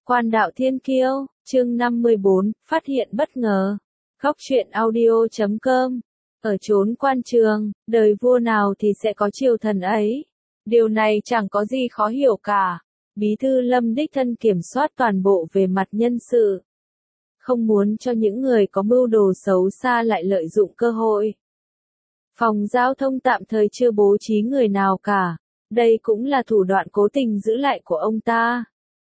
Quan đạo thiên kiêu, chương 54, phát hiện bất ngờ. Góc truyện audio.com. Ở chốn quan trường, đời vua nào thì sẽ có triều thần ấy. Điều này chẳng có gì khó hiểu cả. Bí thư Lâm đích thân kiểm soát toàn bộ về mặt nhân sự. Không muốn cho những người có mưu đồ xấu xa lại lợi dụng cơ hội. Phòng giao thông tạm thời chưa bố trí người nào cả. Đây cũng là thủ đoạn cố tình giữ lại của ông ta.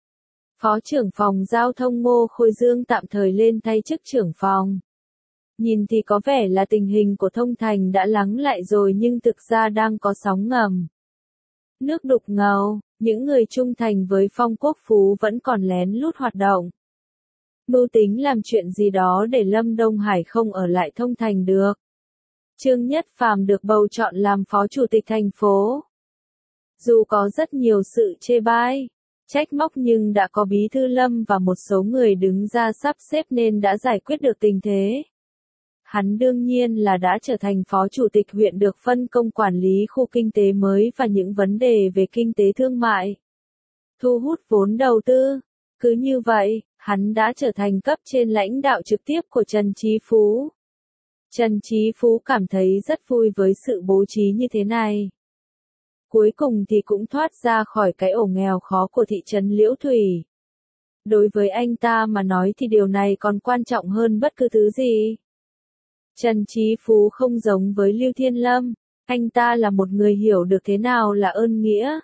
Phó trưởng phòng giao thông Ngô Khôi Dương tạm thời lên thay chức trưởng phòng. Nhìn thì có vẻ là tình hình của Thông Thành đã lắng lại rồi nhưng thực ra đang có sóng ngầm. Nước đục ngầu, những người trung thành với Phong Quốc Phú vẫn còn lén lút hoạt động. Mưu tính làm chuyện gì đó để Lâm Đông Hải không ở lại Thông Thành được. Trương Nhất Phàm được bầu chọn làm phó chủ tịch thành phố. Dù có rất nhiều sự chê bai, trách móc nhưng đã có Bí thư Lâm và một số người đứng ra sắp xếp nên đã giải quyết được tình thế. Hắn đương nhiên là đã trở thành phó chủ tịch huyện được phân công quản lý khu kinh tế mới và những vấn đề về kinh tế thương mại. Thu hút vốn đầu tư. Cứ như vậy, hắn đã trở thành cấp trên lãnh đạo trực tiếp của Trần Chí Phú. Trần Chí Phú cảm thấy rất vui với sự bố trí như thế này. Cuối cùng thì cũng thoát ra khỏi cái ổ nghèo khó của thị trấn Liễu Thủy. Đối với anh ta mà nói thì điều này còn quan trọng hơn bất cứ thứ gì. Trần Chí Phú không giống với Lưu Thiên Lâm, anh ta là một người hiểu được thế nào là ơn nghĩa.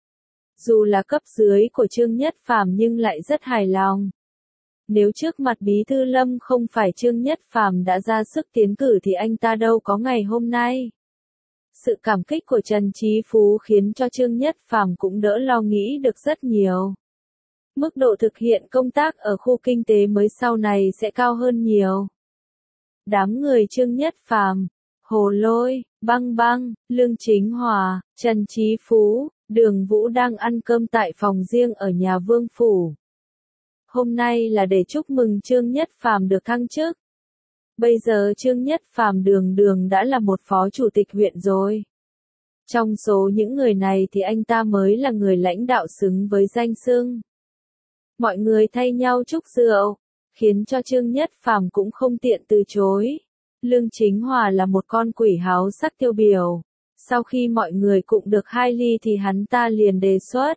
Dù là cấp dưới của Trương Nhất Phàm nhưng lại rất hài lòng. Nếu trước mặt Bí thư Lâm không phải Trương Nhất Phàm đã ra sức tiến cử thì anh ta đâu có ngày hôm nay. Sự cảm kích của Trần Chí Phú khiến cho Trương Nhất Phàm cũng đỡ lo nghĩ được rất nhiều. Mức độ thực hiện công tác ở khu kinh tế mới sau này sẽ cao hơn nhiều. Đám người Trương Nhất Phàm, Hồ Lôi, Băng Băng, Lương Chính Hòa, Trần Chí Phú, Đường Vũ đang ăn cơm tại phòng riêng ở nhà Vương Phủ. Hôm nay là để chúc mừng Trương Nhất Phàm được thăng chức. Bây giờ Trương Nhất Phàm đường đã là một phó chủ tịch huyện rồi. Trong số những người này thì anh ta mới là người lãnh đạo xứng với danh xưng. Mọi người thay nhau chúc rượu, khiến cho Trương Nhất Phàm cũng không tiện từ chối. Lương Chính Hòa là một con quỷ háo sắc tiêu biểu. Sau khi mọi người cũng được 2 ly thì hắn ta liền đề xuất.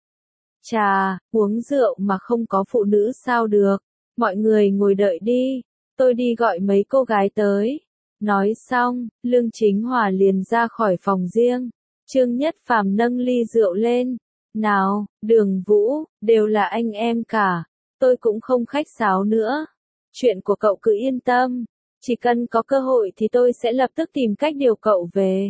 Chà, uống rượu mà không có phụ nữ sao được. Mọi người ngồi đợi đi. Tôi đi gọi mấy cô gái tới. Nói xong, Lương Chính Hòa liền ra khỏi phòng riêng. Trương Nhất Phàm nâng ly rượu lên. Nào, Đường Vũ, đều là anh em cả. Tôi cũng không khách sáo nữa. Chuyện của cậu cứ yên tâm. Chỉ cần có cơ hội thì tôi sẽ lập tức tìm cách điều cậu về.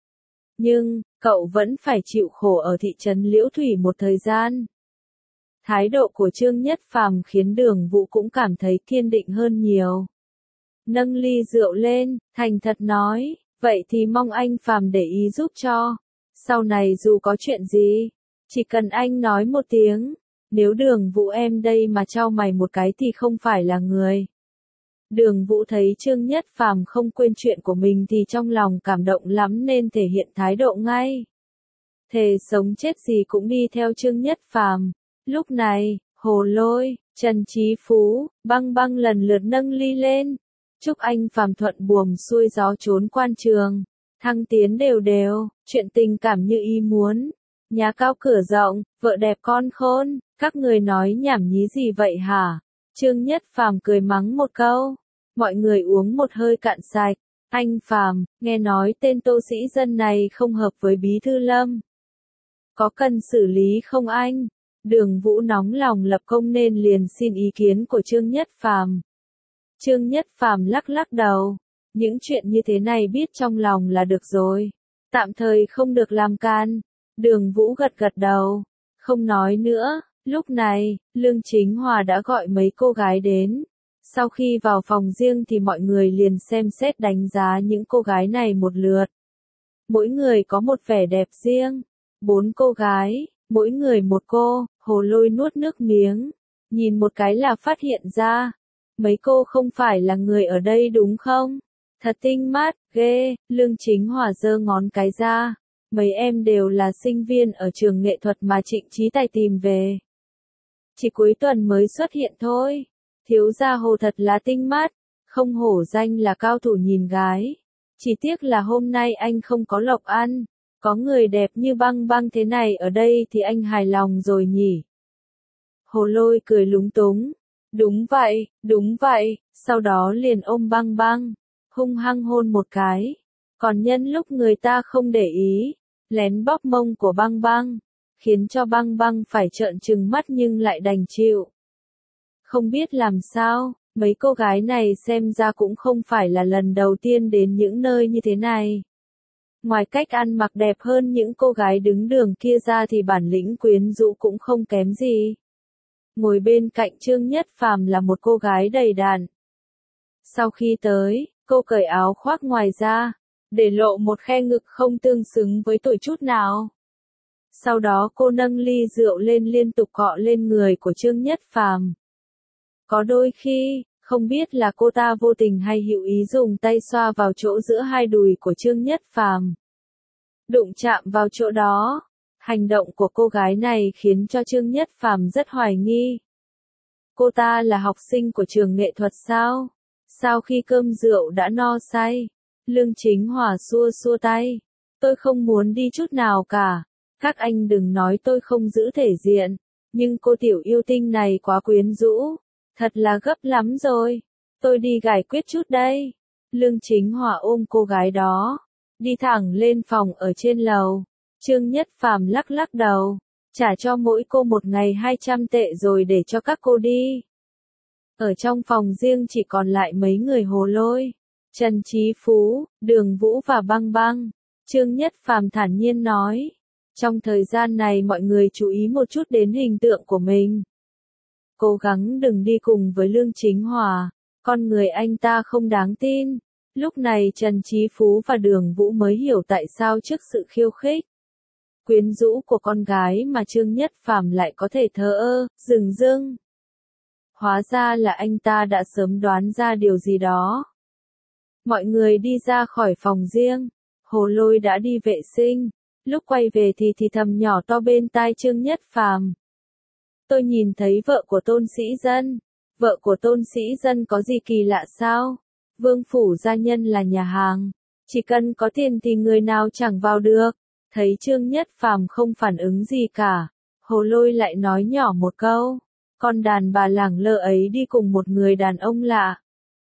Nhưng, cậu vẫn phải chịu khổ ở thị trấn Liễu Thủy một thời gian. Thái độ của Trương Nhất Phàm khiến Đường Vũ cũng cảm thấy kiên định hơn nhiều. Nâng ly rượu lên, thành thật nói, vậy thì mong anh Phàm để ý giúp cho. Sau này dù có chuyện gì, chỉ cần anh nói một tiếng, nếu Đường Vũ em đây mà trao mày một cái thì không phải là người. Đường Vũ thấy Trương Nhất Phàm không quên chuyện của mình thì trong lòng cảm động lắm nên thể hiện thái độ ngay. Thề sống chết gì cũng đi theo Trương Nhất Phàm. Lúc này, Hồ Lôi, Trần Chí Phú, Băng Băng lần lượt nâng ly lên. Chúc anh Phàm thuận buồm xuôi gió trốn quan trường. Thăng tiến đều đều, chuyện tình cảm như ý muốn. Nhà cao cửa rộng, vợ đẹp con khôn, các người nói nhảm nhí gì vậy hả? Trương Nhất Phàm cười mắng một câu. Mọi người uống một hơi cạn sạch. Anh Phàm, nghe nói tên Tô Sĩ Dân này không hợp với Bí thư Lâm. Có cần xử lý không anh? Đường Vũ nóng lòng lập công nên liền xin ý kiến của Trương Nhất Phàm. Trương Nhất Phàm lắc lắc đầu. Những chuyện như thế này biết trong lòng là được rồi. Tạm thời không được làm can. Đường Vũ gật gật đầu. Không nói nữa. Lúc này, Lương Chính Hòa đã gọi mấy cô gái đến. Sau khi vào phòng riêng thì mọi người liền xem xét đánh giá những cô gái này một lượt. Mỗi người có một vẻ đẹp riêng. 4 cô gái, mỗi người một cô. Hồ Lôi nuốt nước miếng. Nhìn một cái là phát hiện ra. Mấy cô không phải là người ở đây đúng không? Thật tinh mắt, ghê. Lương Chính Hòa giơ ngón cái ra. Mấy em đều là sinh viên ở trường nghệ thuật mà Trịnh Chí Tài tìm về. chỉ cuối tuần mới xuất hiện thôi. Thiếu gia Hồ thật là tinh mắt, không hổ danh là cao thủ nhìn gái. Chỉ tiếc là hôm nay anh không có lộc ăn, có người đẹp như Băng Băng thế này ở đây thì anh hài lòng rồi nhỉ. Hồ Lôi cười lúng túng. Đúng vậy, sau đó liền ôm Băng Băng, hung hăng hôn một cái. Còn nhân lúc người ta không để ý, lén bóp mông của Băng Băng, khiến cho Băng Băng phải trợn trừng mắt nhưng lại đành chịu. Không biết làm sao, mấy cô gái này xem ra cũng không phải là lần đầu tiên đến những nơi như thế này. Ngoài cách ăn mặc đẹp hơn những cô gái đứng đường kia ra thì bản lĩnh quyến rũ cũng không kém gì. Ngồi bên cạnh Trương Nhất Phàm là một cô gái đầy đặn. Sau khi tới, cô cởi áo khoác ngoài ra, để lộ một khe ngực không tương xứng với tuổi chút nào. Sau đó cô nâng ly rượu lên liên tục cọ lên người của Trương Nhất Phàm. Có đôi khi, không biết là cô ta vô tình hay hữu ý dùng tay xoa vào chỗ giữa hai đùi của Trương Nhất Phàm. Đụng chạm vào chỗ đó, hành động của cô gái này khiến cho Trương Nhất Phàm rất hoài nghi. Cô ta là học sinh của trường nghệ thuật sao? Sau khi cơm rượu đã no say, Lương Chính Hòa xua xua tay. Tôi không muốn đi chút nào cả. Các anh đừng nói tôi không giữ thể diện, nhưng cô tiểu yêu tinh này quá quyến rũ. Thật là gấp lắm rồi. Tôi đi giải quyết chút đây. Lương Chính Hòa ôm cô gái đó, đi thẳng lên phòng ở trên lầu. Trương Nhất Phàm lắc lắc đầu, trả cho mỗi cô một ngày 200 tệ rồi để cho các cô đi. Ở trong phòng riêng chỉ còn lại mấy người Hồ Lôi, Trần Chí Phú, Đường Vũ và Băng Băng. Trương Nhất Phàm thản nhiên nói, trong thời gian này mọi người chú ý một chút đến hình tượng của mình. Cố gắng đừng đi cùng với Lương Chính Hòa, con người anh ta không đáng tin. Lúc này Trần Chí Phú và Đường Vũ mới hiểu tại sao trước sự khiêu khích, quyến rũ của con gái mà Trương Nhất Phàm lại có thể thờ ơ, dửng dưng. Hóa ra là anh ta đã sớm đoán ra điều gì đó. Mọi người đi ra khỏi phòng riêng, Hồ Lôi đã đi vệ sinh, lúc quay về thì thầm nhỏ to bên tai Trương Nhất Phàm. Tôi nhìn thấy vợ của Tôn Sĩ Dân. Vợ của Tôn Sĩ Dân có gì kỳ lạ sao? Vương phủ gia nhân là nhà hàng, chỉ cần có tiền thì người nào chẳng vào được. Thấy Trương Nhất Phàm không phản ứng gì cả, Hồ Lôi lại nói nhỏ một câu, con đàn bà lẳng lơ ấy đi cùng một người đàn ông lạ.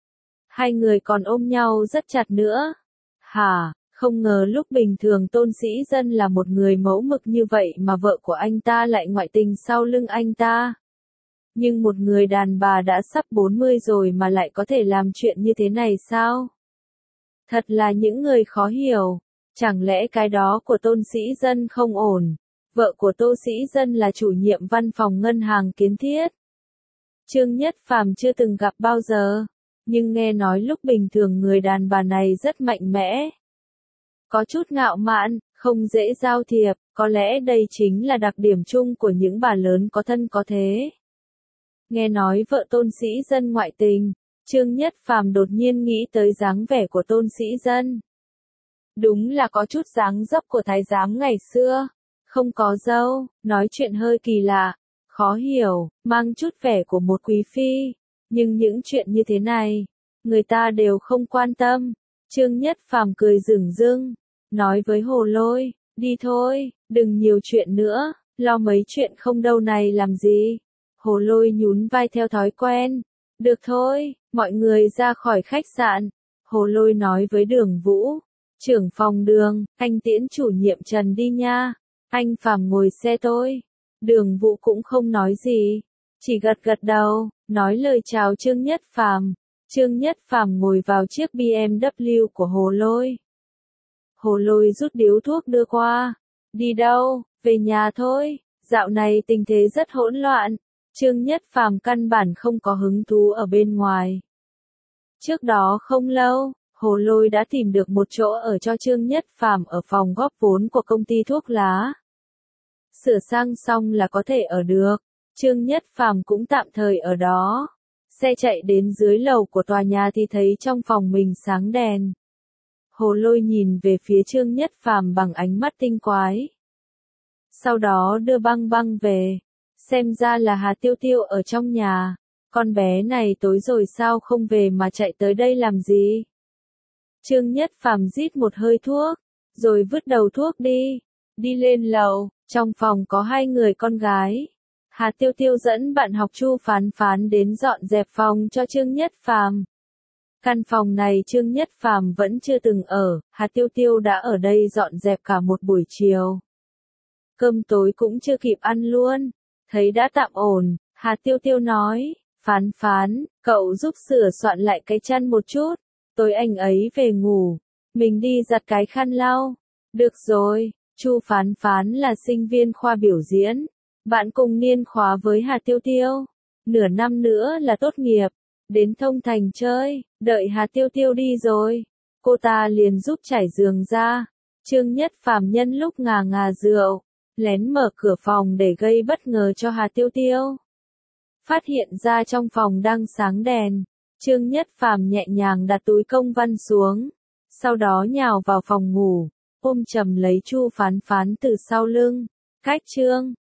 Hai người còn ôm nhau rất chặt nữa. Hả, không ngờ lúc bình thường Tôn Sĩ Dân là một người mẫu mực như vậy mà vợ của anh ta lại ngoại tình sau lưng anh ta. Nhưng một người đàn bà đã sắp 40 rồi mà lại có thể làm chuyện như thế này sao? Thật là những người khó hiểu. Chẳng lẽ cái đó của Tôn Sĩ Dân không ổn? Vợ của Tô Sĩ Dân là chủ nhiệm văn phòng ngân hàng Kiến Thiết. Trương Nhất Phàm chưa từng gặp bao giờ, nhưng nghe nói lúc bình thường người đàn bà này rất mạnh mẽ. Có chút ngạo mạn, không dễ giao thiệp, có lẽ đây chính là đặc điểm chung của những bà lớn có thân có thế. Nghe nói vợ Tôn Sĩ Dân ngoại tình, Trương Nhất Phàm đột nhiên nghĩ tới dáng vẻ của Tôn Sĩ Dân. Đúng là có chút dáng dấp của thái giám ngày xưa, không có râu, nói chuyện hơi kỳ lạ, khó hiểu, mang chút vẻ của một quý phi, nhưng những chuyện như thế này, người ta đều không quan tâm. Trương Nhất Phàm cười dửng dưng, nói với Hồ Lôi, đi thôi, đừng nhiều chuyện nữa, lo mấy chuyện không đâu này làm gì. Hồ Lôi nhún vai theo thói quen, được thôi, mọi người ra khỏi khách sạn. Hồ Lôi nói với Đường Vũ, trưởng phòng Đường, anh tiễn chủ nhiệm Trần đi nha, anh Phàm ngồi xe tôi. Đường Vũ cũng không nói gì, chỉ gật gật đầu, nói lời chào Trương Nhất Phàm. Trương Nhất Phàm ngồi vào chiếc BMW của Hồ Lôi. Hồ Lôi rút điếu thuốc đưa qua. Đi đâu? Về nhà thôi, dạo này tình thế rất hỗn loạn. Trương Nhất Phàm căn bản không có hứng thú ở bên ngoài. Trước đó không lâu, Hồ Lôi đã tìm được một chỗ ở cho Trương Nhất Phàm ở phòng góp vốn của công ty thuốc lá. Sửa sang xong là có thể ở được, Trương Nhất Phàm cũng tạm thời ở đó. Xe chạy đến dưới lầu của tòa nhà thì thấy trong phòng mình sáng đèn. Hồ Lôi nhìn về phía Trương Nhất Phàm bằng ánh mắt tinh quái. Sau đó đưa Băng Băng về. Xem ra là Hà Tiêu Tiêu ở trong nhà. Con bé này tối rồi sao không về mà chạy tới đây làm gì? Trương Nhất Phàm rít một hơi thuốc, rồi vứt đầu thuốc đi. Đi lên lầu, trong phòng có 2 người con gái. Hà Tiêu Tiêu dẫn bạn học Chu Phán Phán đến dọn dẹp phòng cho Trương Nhất Phàm. Căn phòng này Trương Nhất Phàm vẫn chưa từng ở, Hà Tiêu Tiêu đã ở đây dọn dẹp cả một buổi chiều. Cơm tối cũng chưa kịp ăn luôn. Thấy đã tạm ổn, Hà Tiêu Tiêu nói, Phán Phán, cậu giúp sửa soạn lại cái chăn một chút. Tối anh ấy về ngủ, mình đi giặt cái khăn lau. Được rồi, Chu Phán Phán là sinh viên khoa biểu diễn, bạn cùng niên khóa với Hà Tiêu Tiêu. Nửa năm nữa là tốt nghiệp, đến Thông Thành chơi, đợi Hà Tiêu Tiêu đi rồi. Cô ta liền giúp trải giường ra. Trương Nhất Phàm nhân lúc ngà ngà rượu, lén mở cửa phòng để gây bất ngờ cho Hà Tiêu Tiêu. Phát hiện ra trong phòng đang sáng đèn, Trương Nhất Phàm nhẹ nhàng đặt túi công văn xuống, sau đó nhào vào phòng ngủ, ôm chầm lấy Chu Phán Phán từ sau lưng. Cách Trương